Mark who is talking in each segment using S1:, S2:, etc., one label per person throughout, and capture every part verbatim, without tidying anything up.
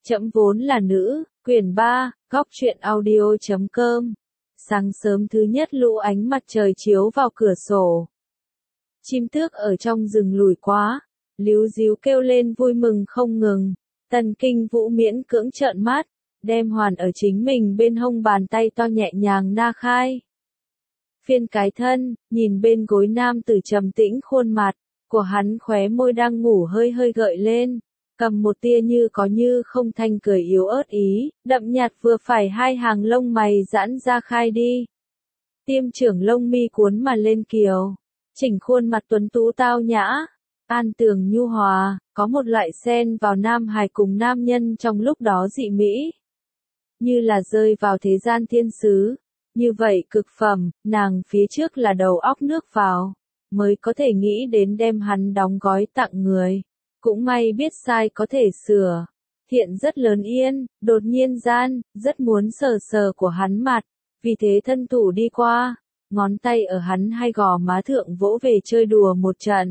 S1: Trẫm vốn là nữ, quyển ba, góc truyện audio chấm com. Sáng sớm thứ nhất lũ ánh mặt trời chiếu vào cửa sổ. Chim tước ở trong rừng lủi quá, líu ríu kêu lên vui mừng không ngừng. Tần Kinh Vũ miễn cưỡng trợn mắt, đem hoàn ở chính mình bên hông bàn tay to nhẹ nhàng na khai. Phiên cái thân, nhìn bên gối nam tử trầm tĩnh khuôn mặt, của hắn khóe môi đang ngủ hơi hơi gợi lên, cầm một tia như có như không thanh cười yếu ớt ý, đậm nhạt vừa phải hai hàng lông mày giãn ra khai đi. Tiêm trưởng lông mi cuốn mà lên kiều, chỉnh khuôn mặt tuấn tú tao nhã, an tường nhu hòa, có một loại xen vào nam hài cùng nam nhân trong lúc đó dị mỹ. Như là rơi vào thế gian thiên sứ, như vậy cực phẩm, nàng phía trước là đầu óc nước vào, mới có thể nghĩ đến đem hắn đóng gói tặng người. Cũng may biết sai có thể sửa. Thiện rất lớn yên, đột nhiên gian, rất muốn sờ sờ của hắn mặt, vì thế thân thủ đi qua, ngón tay ở hắn hai gò má thượng vỗ về chơi đùa một trận.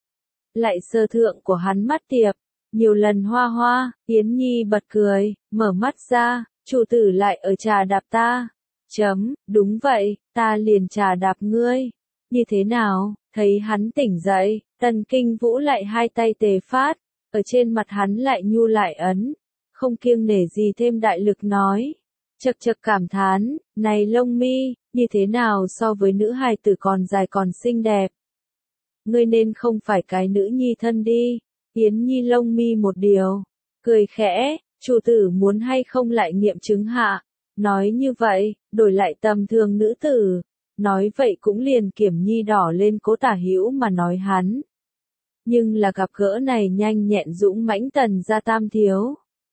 S1: Lại sờ thượng của hắn mắt tiệp, nhiều lần hoa hoa, Yến Nhi bật cười, mở mắt ra, chủ tử lại ở trà đạp ta. Chấm, đúng vậy, ta liền trà đạp ngươi. Như thế nào, thấy hắn tỉnh dậy, Tần Kinh Vũ lại hai tay tề phát, ở trên mặt hắn lại nhu lại ấn, không kiêng nể gì thêm đại lực nói. Chật chật cảm thán, này lông mi, như thế nào so với nữ hài tử còn dài còn xinh đẹp. Ngươi nên không phải cái nữ nhi thân đi, Yến Nhi lông mi một điều, cười khẽ, chủ tử muốn hay không lại nghiệm chứng hạ. Nói như vậy, đổi lại tầm thường nữ tử. Nói vậy cũng liền Kiểm Nhi đỏ lên cố tả hữu mà nói hắn. Nhưng là gặp gỡ này nhanh nhẹn dũng mãnh Tần gia tam thiếu.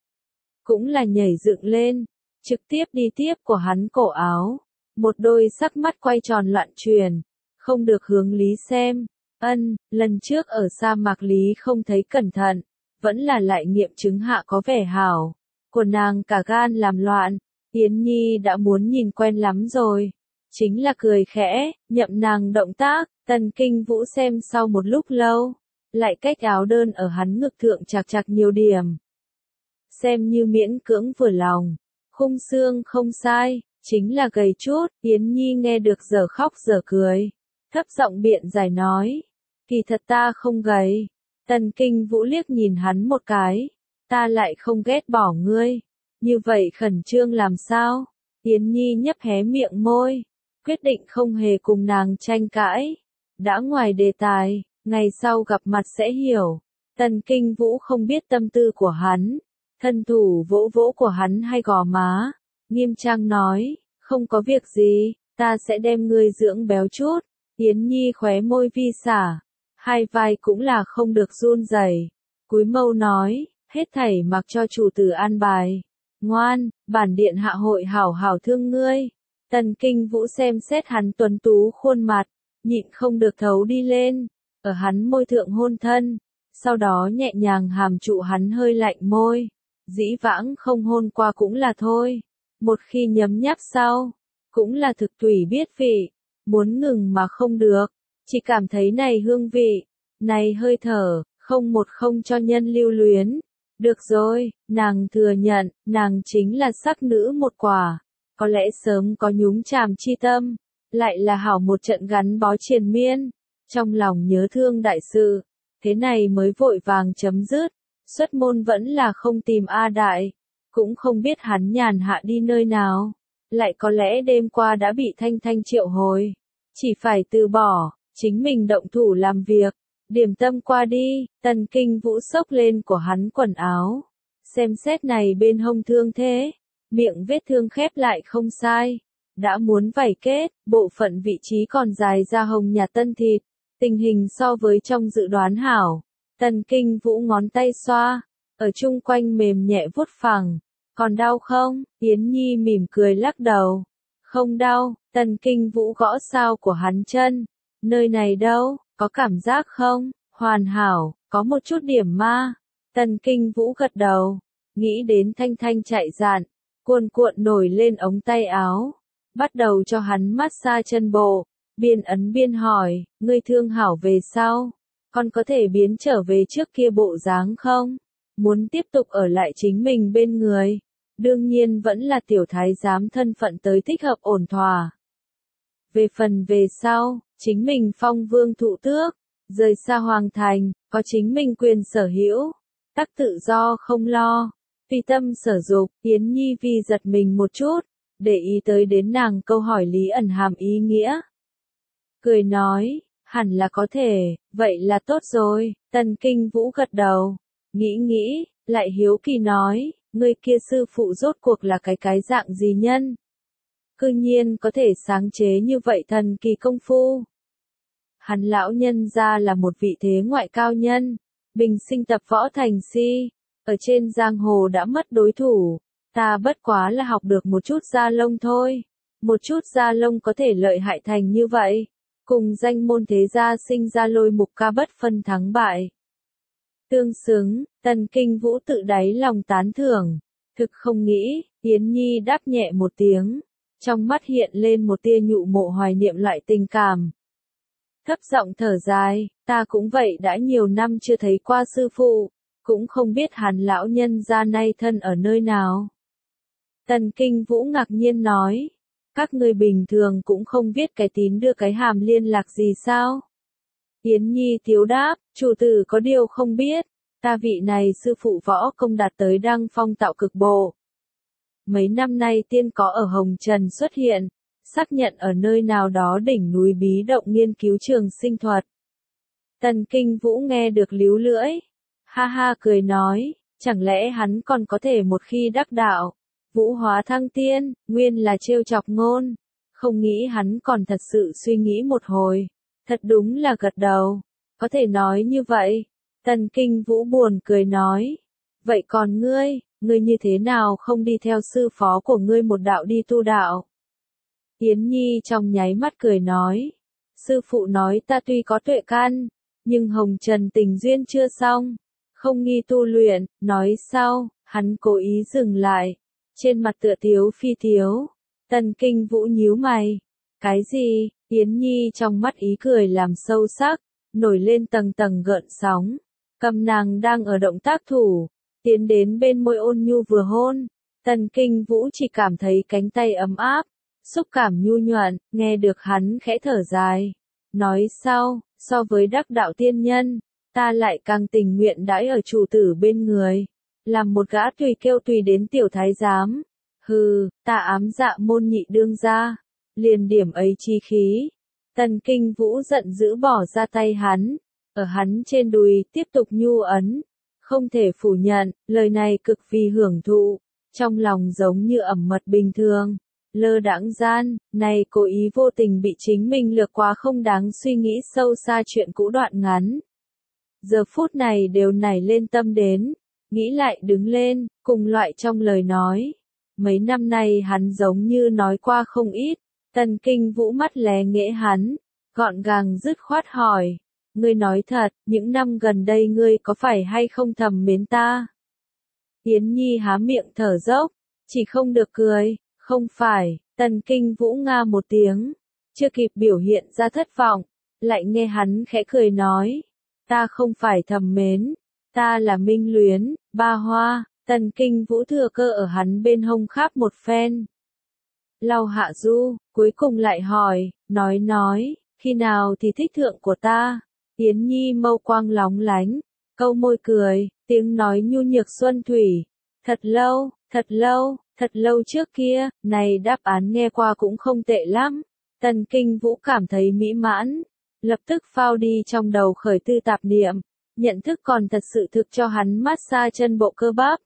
S1: Cũng là nhảy dựng lên, trực tiếp đi tiếp của hắn cổ áo. Một đôi sắc mắt quay tròn loạn truyền, không được hướng lý xem. Ân, lần trước ở sa mạc lý không thấy cẩn thận, vẫn là lại nghiệm chứng hạ có vẻ hảo. Của nàng cả gan làm loạn, Yến Nhi đã muốn nhìn quen lắm rồi. Chính là cười khẽ, nhậm nàng động tác, Tần Kinh Vũ xem sau một lúc lâu, lại cách áo đơn ở hắn ngực thượng chạc chạc nhiều điểm. Xem như miễn cưỡng vừa lòng, khung xương không sai, chính là gầy chút, Yến Nhi nghe được giờ khóc giờ cười, thấp giọng biện giải nói, kỳ thật ta không gầy. Tần Kinh Vũ liếc nhìn hắn một cái, ta lại không ghét bỏ ngươi, như vậy khẩn trương làm sao? Yến Nhi nhấp hé miệng môi, quyết định không hề cùng nàng tranh cãi. Đã ngoài đề tài, ngày sau gặp mặt sẽ hiểu. Tần Kinh Vũ không biết tâm tư của hắn, thân thủ vỗ vỗ của hắn hay gò má, nghiêm trang nói, không có việc gì, ta sẽ đem ngươi dưỡng béo chút. Yến Nhi khóe môi vi xả, hai vai cũng là không được run rẩy, cúi mâu nói, hết thảy mặc cho chủ tử an bài. Ngoan, bản điện hạ hội hảo hảo thương ngươi. Tần Kinh Vũ xem xét hắn tuấn tú khuôn mặt, nhịn không được thấu đi lên, ở hắn môi thượng hôn thân, sau đó nhẹ nhàng hàm trụ hắn hơi lạnh môi. Dĩ vãng không hôn qua cũng là thôi, một khi nhấm nháp sau, cũng là thực tùy biết vị, muốn ngừng mà không được, chỉ cảm thấy này hương vị, này hơi thở, không một không cho nhân lưu luyến. Được rồi, nàng thừa nhận, nàng chính là sắc nữ một quả, có lẽ sớm có nhúng chàm chi tâm, lại là hảo một trận gắn bó triền miên, trong lòng nhớ thương đại sự, thế này mới vội vàng chấm dứt, xuất môn vẫn là không tìm A Đại, cũng không biết hắn nhàn hạ đi nơi nào, lại có lẽ đêm qua đã bị Thanh Thanh triệu hồi, chỉ phải từ bỏ, chính mình động thủ làm việc. Điểm tâm qua đi, Tần Kinh Vũ xốc lên của hắn quần áo. Xem xét này bên hông thương thế, miệng vết thương khép lại không sai. Đã muốn vảy kết, bộ phận vị trí còn dài ra hồng nhà tân thịt. Tình hình so với trong dự đoán hảo. Tần Kinh Vũ ngón tay xoa, ở chung quanh mềm nhẹ vuốt phẳng. Còn đau không? Yến Nhi mỉm cười lắc đầu. Không đau, Tần Kinh Vũ gõ sao của hắn chân. Nơi này đâu? Có cảm giác không? Hoàn hảo, có một chút điểm ma. Tần Kinh Vũ gật đầu, nghĩ đến Thanh Thanh chạy dạn, cuồn cuộn nổi lên ống tay áo, bắt đầu cho hắn massage chân bộ, biên ấn biên hỏi, ngươi thương hảo về sau, con có thể biến trở về trước kia bộ dáng không? muốn tiếp tục ở lại chính mình bên người. Đương nhiên vẫn là tiểu thái giám thân phận tới thích hợp ổn thỏa. Về phần về sau, chính mình phong vương thụ tước, rời xa hoàng thành, có chính mình quyền sở hữu, tắc tự do không lo, tùy tâm sở dục. Yến Nhi vì giật mình một chút, để ý tới đến nàng câu hỏi lý ẩn hàm ý nghĩa. Cười nói, hẳn là có thể, vậy là tốt rồi. Tần Kinh Vũ gật đầu, nghĩ nghĩ, lại hiếu kỳ nói, người kia sư phụ rốt cuộc là cái cái dạng gì nhân? Cư nhiên có thể sáng chế như vậy thần kỳ công phu. Hắn lão nhân ra là một vị thế ngoại cao nhân, bình sinh tập võ thành si, ở trên giang hồ đã mất đối thủ, ta bất quá là học được một chút da lông thôi, một chút da lông có thể lợi hại thành như vậy, cùng danh môn thế gia sinh ra Lôi Mục ca bất phân thắng bại. Tương xứng, Tần Kinh Vũ tự đáy lòng tán thưởng, thực không nghĩ. Yến Nhi đáp nhẹ một tiếng, trong mắt hiện lên một tia nhụ mộ hoài niệm loại tình cảm. Thấp giọng thở dài, ta cũng vậy đã nhiều năm chưa thấy qua sư phụ, cũng không biết hắn lão nhân gia nay thân ở nơi nào. Tần Kinh Vũ ngạc nhiên nói, các ngươi bình thường cũng không biết cái tín đưa cái hàm liên lạc gì sao? Yến Nhi thiếu đáp, chủ tử có điều không biết, ta vị này sư phụ võ công đạt tới đăng phong tạo cực bộ. Mấy năm nay tiên có ở Hồng Trần xuất hiện, xác nhận ở nơi nào đó đỉnh núi bí động nghiên cứu trường sinh thuật. Tần Kinh Vũ nghe được líu lưỡi, ha ha cười nói, chẳng lẽ hắn còn có thể một khi đắc đạo, vũ hóa thăng tiên, nguyên là trêu chọc ngôn, không nghĩ hắn còn thật sự suy nghĩ một hồi, thật đúng là gật đầu, có thể nói như vậy. Tần Kinh Vũ buồn cười nói, vậy còn ngươi, ngươi như thế nào không đi theo sư phó của ngươi một đạo đi tu đạo? Yến Nhi trong nháy mắt cười nói, sư phụ nói ta tuy có tuệ căn, nhưng hồng trần tình duyên chưa xong, không nghi tu luyện. Nói sau, hắn cố ý dừng lại, trên mặt tựa tiếu phi tiếu. Tần Kinh Vũ nhíu mày, cái gì? Yến Nhi trong mắt ý cười làm sâu sắc, nổi lên tầng tầng gợn sóng, cầm nàng đang ở động tác thủ, tiến đến bên môi ôn nhu vừa hôn. Tần Kinh Vũ chỉ cảm thấy cánh tay ấm áp, xúc cảm nhu nhuận, nghe được hắn khẽ thở dài, nói sau, so với đắc đạo tiên nhân, ta lại càng tình nguyện đãi ở chủ tử bên người, làm một gã tùy kêu tùy đến tiểu thái giám. Hừ, ta ám dạ môn nhị đương gia, liền điểm ấy chi khí. Tần Kinh Vũ giận dữ bỏ ra tay hắn, ở hắn trên đùi tiếp tục nhu ấn, không thể phủ nhận, lời này cực vì hưởng thụ, trong lòng giống như ẩm mật bình thường. Lơ đãng gian, này cố ý vô tình bị chính mình lược quá không đáng suy nghĩ sâu xa chuyện cũ đoạn ngắn. Giờ phút này đều nảy lên tâm đến, nghĩ lại đứng lên, cùng loại trong lời nói. Mấy năm nay hắn giống như nói qua không ít, Tần Kinh Vũ mắt lé nghễ hắn, gọn gàng dứt khoát hỏi, ngươi nói thật, những năm gần đây ngươi có phải hay không thầm mến ta? Yến Nhi há miệng thở dốc, chỉ không được cười. Không phải. Tần Kinh Vũ nga một tiếng, chưa kịp biểu hiện ra thất vọng, lại nghe hắn khẽ cười nói, ta không phải thầm mến, ta là minh luyến. Ba hoa. Tần Kinh Vũ thừa cơ ở hắn bên hông khắp một phen, lau hạ du, cuối cùng lại hỏi, nói nói, khi nào thì thích thượng của ta? Yến Nhi mâu quang lóng lánh, câu môi cười, tiếng nói nhu nhược xuân thủy, thật lâu, thật lâu. Thật lâu trước kia, này đáp án nghe qua cũng không tệ lắm. Tần Kinh Vũ cảm thấy mỹ mãn, lập tức phao đi trong đầu khởi tư tạp niệm, nhận thức còn thật sự thực cho hắn massage chân bộ cơ bắp.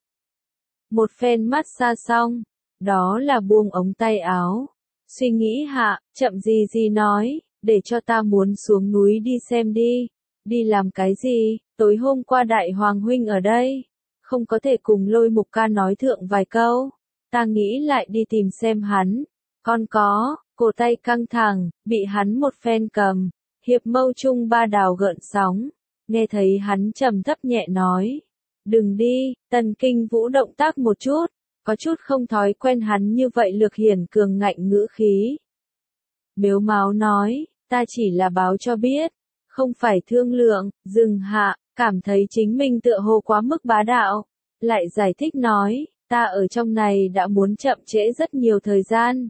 S1: Một phen massage xong, đó là buông ống tay áo. Suy nghĩ hạ, chậm gì gì nói, để cho ta muốn xuống núi đi xem đi. Đi làm cái gì? Tối hôm qua Đại Hoàng huynh ở đây, không có thể cùng Lôi Mục ca nói thượng vài câu. Ta nghĩ lại đi tìm xem hắn, còn có, cổ tay căng thẳng, bị hắn một phen cầm, hiệp mâu chung ba đào gợn sóng, nghe thấy hắn trầm thấp nhẹ nói, đừng đi. Tần Kinh Vũ động tác một chút, có chút không thói quen hắn như vậy lược hiển cường ngạnh ngữ khí. Mếu máo nói, ta chỉ là báo cho biết, không phải thương lượng. Dừng hạ, cảm thấy chính mình tựa hồ quá mức bá đạo, lại giải thích nói, ta ở trong này đã muốn chậm trễ rất nhiều thời gian.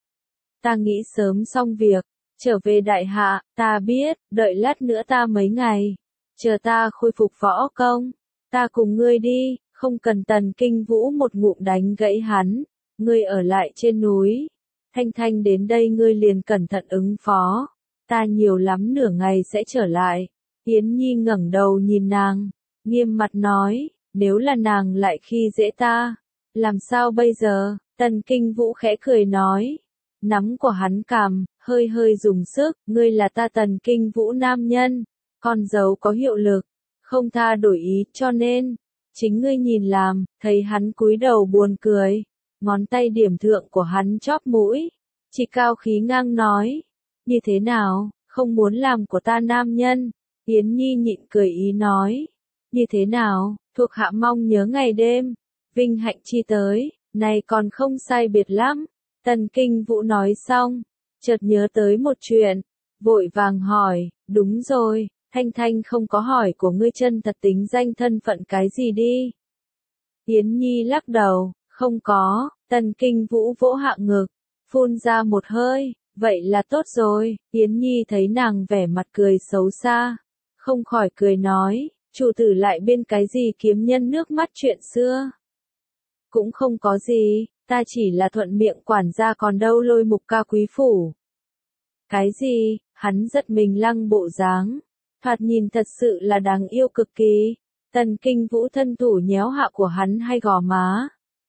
S1: Ta nghĩ sớm xong việc, trở về đại hạ, ta biết, đợi lát nữa ta mấy ngày, chờ ta khôi phục võ công, ta cùng ngươi đi, không cần Tần Kinh Vũ một ngụm đánh gãy hắn, ngươi ở lại trên núi, Thanh Thanh đến đây ngươi liền cẩn thận ứng phó, ta nhiều lắm nửa ngày sẽ trở lại. Yến Nhi ngẩng đầu nhìn nàng, nghiêm mặt nói, nếu là nàng lại khi dễ ta, làm sao bây giờ? Tần Kinh Vũ khẽ cười nói, nắm của hắn cằm, hơi hơi dùng sức, ngươi là ta Tần Kinh Vũ nam nhân, con dấu có hiệu lực, không tha đổi ý, cho nên, chính ngươi nhìn làm, thấy hắn cúi đầu buồn cười, ngón tay điểm thượng của hắn chóp mũi, chỉ cao khí ngang nói, như thế nào, không muốn làm của ta nam nhân? Yến Nhi nhịn cười ý nói, như thế nào, thuộc hạ mong nhớ ngày đêm, vinh hạnh chi tới, này còn không sai biệt lắm. Tần Kinh Vũ nói xong, chợt nhớ tới một chuyện, vội vàng hỏi, đúng rồi, Thanh Thanh không có hỏi của ngươi chân thật tính danh thân phận cái gì đi. Yến Nhi lắc đầu, không có. Tần Kinh Vũ vỗ hạ ngực, phun ra một hơi, vậy là tốt rồi. Yến Nhi thấy nàng vẻ mặt cười xấu xa, không khỏi cười nói, chủ tử lại bên cái gì kiếm nhân nước mắt chuyện xưa. Cũng không có gì, ta chỉ là thuận miệng quản gia còn đâu Lôi Mục ca quý phủ. Cái gì, hắn giật mình lăng bộ dáng, thoạt nhìn thật sự là đáng yêu cực kỳ. Tần Kinh Vũ thân thủ nhéo hạ của hắn hay gò má.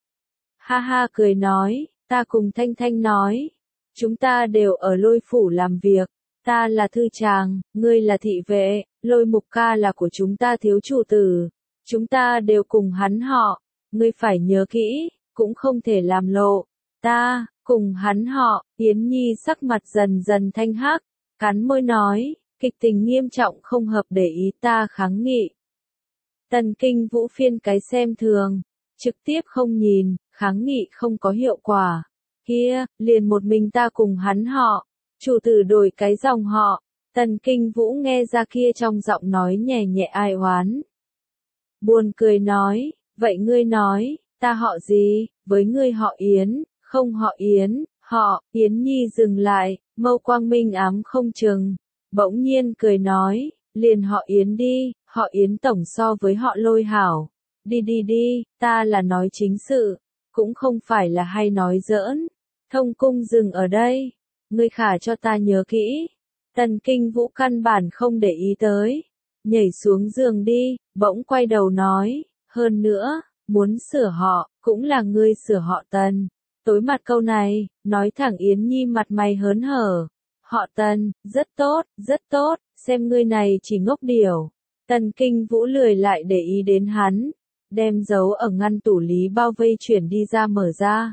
S1: Ha ha cười nói, ta cùng Thanh Thanh nói, chúng ta đều ở Lôi phủ làm việc, ta là thư tràng, ngươi là thị vệ, Lôi Mục ca là của chúng ta thiếu chủ tử, chúng ta đều cùng hắn họ, ngươi phải nhớ kỹ, cũng không thể làm lộ, ta, cùng hắn họ. Yến Nhi sắc mặt dần dần thanh hắc, cắn môi nói, kịch tình nghiêm trọng không hợp để ý, ta kháng nghị. Tần Kinh Vũ phiên cái xem thường, trực tiếp không nhìn, kháng nghị không có hiệu quả, kia, liền một mình ta cùng hắn họ, chủ tử đổi cái dòng họ. Tần Kinh Vũ nghe ra kia trong giọng nói nhẹ nhẹ ai oán. Buồn cười nói, vậy ngươi nói, ta họ gì, với ngươi họ Yến, không họ Yến, họ. Yến Nhi dừng lại, mâu quang minh ám không chừng, bỗng nhiên cười nói, liền họ Yến đi, họ Yến tổng so với họ Lôi hảo, đi đi đi, ta là nói chính sự, cũng không phải là hay nói giỡn. Thông cung dừng ở đây, ngươi khả cho ta nhớ kỹ. Tần Kinh Vũ căn bản không để ý tới, nhảy xuống giường đi, bỗng quay đầu nói, hơn nữa, muốn sửa họ, cũng là ngươi sửa họ Tần. Tối mặt câu này, nói thẳng Yến Nhi mặt mày hớn hở. Họ Tần, rất tốt, rất tốt, xem ngươi này chỉ ngốc điểu. Tần Kinh Vũ lười lại để ý đến hắn, đem dấu ở ngăn tủ lý bao vây chuyển đi ra mở ra.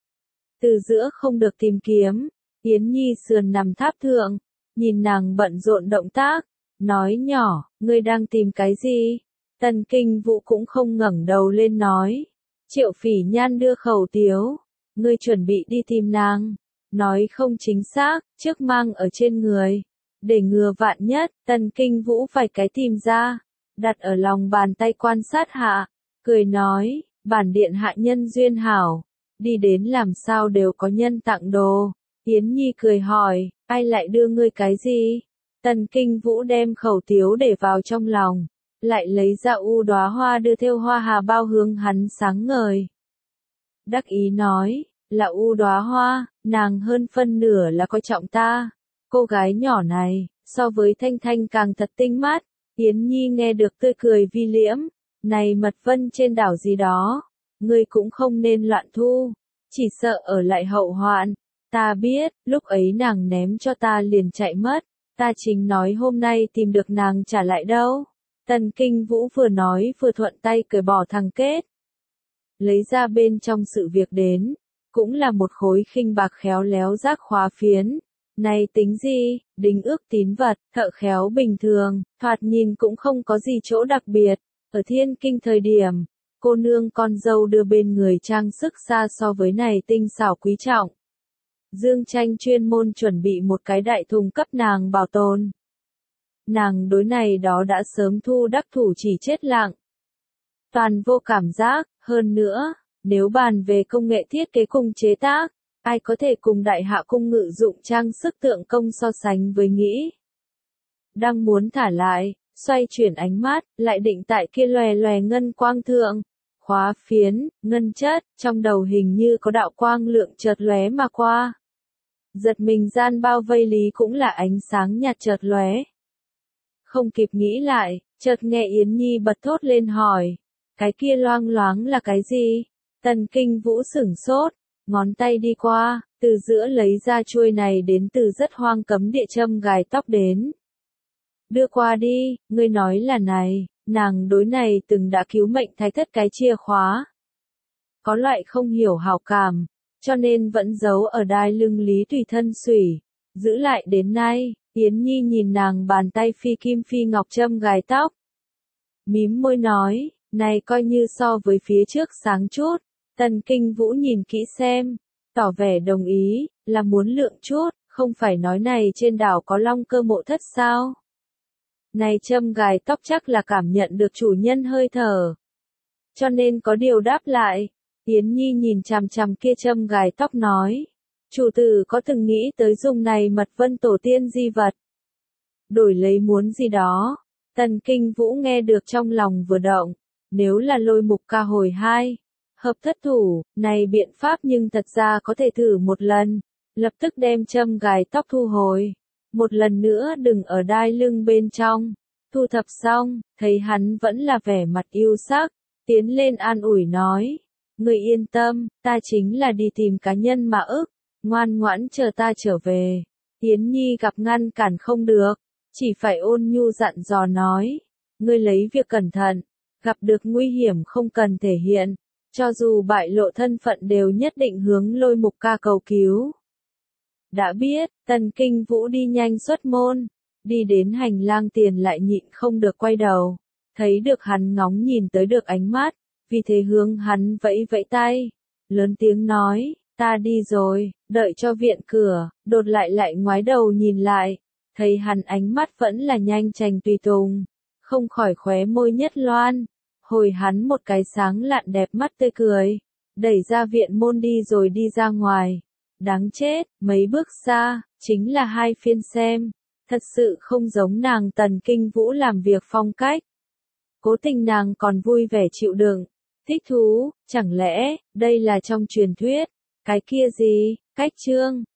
S1: Từ giữa không được tìm kiếm, Yến Nhi sườn nằm tháp thượng, nhìn nàng bận rộn động tác, nói nhỏ, ngươi đang tìm cái gì? Tần Kinh Vũ cũng không ngẩng đầu lên nói, Triệu Phỉ Nhan đưa khẩu tiếu, ngươi chuẩn bị đi tìm nàng, nói không chính xác, trước mang ở trên người, để ngừa vạn nhất. Tần Kinh Vũ phải cái tìm ra, đặt ở lòng bàn tay quan sát hạ, cười nói, bản điện hạ nhân duyên hảo, đi đến làm sao đều có nhân tặng đồ. Yến Nhi cười hỏi, ai lại đưa ngươi cái gì? Tần Kinh Vũ đem khẩu tiếu để vào trong lòng, lại lấy ra u đóa hoa đưa theo hoa hà bao hướng hắn sáng ngời. Đắc ý nói, là u đóa hoa, nàng hơn phân nửa là coi trọng ta. Cô gái nhỏ này, so với Thanh Thanh càng thật tinh mắt. Yến Nhi nghe được tươi cười vi liễm, này mật vân trên đảo gì đó, ngươi cũng không nên loạn thu, chỉ sợ ở lại hậu hoạn. Ta biết, lúc ấy nàng ném cho ta liền chạy mất, ta chính nói hôm nay tìm được nàng trả lại đâu. Tần Kinh Vũ vừa nói vừa thuận tay cởi bỏ thằng kết, lấy ra bên trong sự việc đến, cũng là một khối khinh bạc khéo léo giác khóa phiến. Này tính gì, đính ước tín vật, thợ khéo bình thường, thoạt nhìn cũng không có gì chỗ đặc biệt. Ở Thiên Kinh thời điểm, cô nương con dâu đưa bên người trang sức xa so với này tinh xảo quý trọng. Dương Tranh chuyên môn chuẩn bị một cái đại thùng cấp nàng bảo tồn. nàng đối này đó đã sớm thu đắc thủ chỉ chết lặng. Toàn vô cảm giác, hơn nữa, nếu bàn về công nghệ thiết kế cùng chế tác, ai có thể cùng đại hạ cung ngự dụng trang sức tượng công so sánh với nghĩ. Đang muốn thả lại, xoay chuyển ánh mắt, lại định tại kia lòe lòe ngân quang thượng. Khóa phiến, ngân chất, trong đầu hình như có đạo quang lượng chợt lóe mà qua. Giật mình gian bao vây lý cũng là ánh sáng nhạt chợt lóe. Không kịp nghĩ lại, chợt nghe Yến Nhi bật thốt lên hỏi. Cái kia loang loáng là cái gì? Tần Kinh Vũ sửng sốt, ngón tay đi qua, từ giữa lấy ra chuôi này đến từ rất hoang cấm địa châm gài tóc đến. Đưa qua đi, ngươi nói là này, nàng đối này từng đã cứu mệnh thái thất cái chìa khóa. Có loại không hiểu hảo cảm, cho nên vẫn giấu ở đai lưng Lý Tùy thân sủy, giữ lại đến nay. Yến Nhi nhìn nàng bàn tay phi kim phi ngọc châm gài tóc. Mím môi nói, này coi như so với phía trước sáng chút. Tần Kinh Vũ nhìn kỹ xem, tỏ vẻ đồng ý, là muốn lượng chút, không phải nói này trên đảo có long cơ mộ thất sao. Này châm gài tóc chắc là cảm nhận được chủ nhân hơi thở. Cho nên có điều đáp lại. Yến Nhi nhìn chằm chằm kia châm gài tóc nói. Chủ tử có từng nghĩ tới dùng này mật vân tổ tiên di vật. Đổi lấy muốn gì đó. Tần Kinh Vũ nghe được trong lòng vừa động. Nếu là lôi mục ca hồi hai. Hợp thất thủ, này biện pháp nhưng thật ra có thể thử một lần. Lập tức đem châm gài tóc thu hồi. Một lần nữa đừng ở đai lưng bên trong. Thu thập xong, thấy hắn vẫn là vẻ mặt yêu sắc. Tiến lên an ủi nói. Người yên tâm, ta chính là đi tìm cá nhân mà ức. Ngoan ngoãn chờ ta trở về. Yến Nhi gặp ngăn cản không được. Chỉ phải ôn nhu dặn dò nói. Ngươi lấy việc cẩn thận. Gặp được nguy hiểm không cần thể hiện. Cho dù bại lộ thân phận đều nhất định hướng lôi mục ca cầu cứu. Đã biết, Tần Kinh Vũ đi nhanh xuất môn. Đi đến hành lang tiền lại nhịn không được quay đầu. Thấy được hắn ngóng nhìn tới được ánh mắt. Vì thế hướng hắn vẫy vẫy tay. Lớn tiếng nói, ta đi rồi, đợi cho viện cửa. Đột lại lại ngoái đầu nhìn lại. Thấy hắn ánh mắt vẫn là nhanh chành tùy tùng. Không khỏi khóe môi nhất loan. Hồi hắn một cái sáng lạn đẹp mắt tươi cười. Đẩy ra viện môn đi rồi đi ra ngoài. Đáng chết, mấy bước xa, chính là hai phiên xem. Thật sự không giống nàng Tần Kinh Vũ làm việc phong cách. Cố tình nàng còn vui vẻ chịu đựng. Thích thú, chẳng lẽ, đây là trong truyền thuyết. Cái kia gì, cách chương.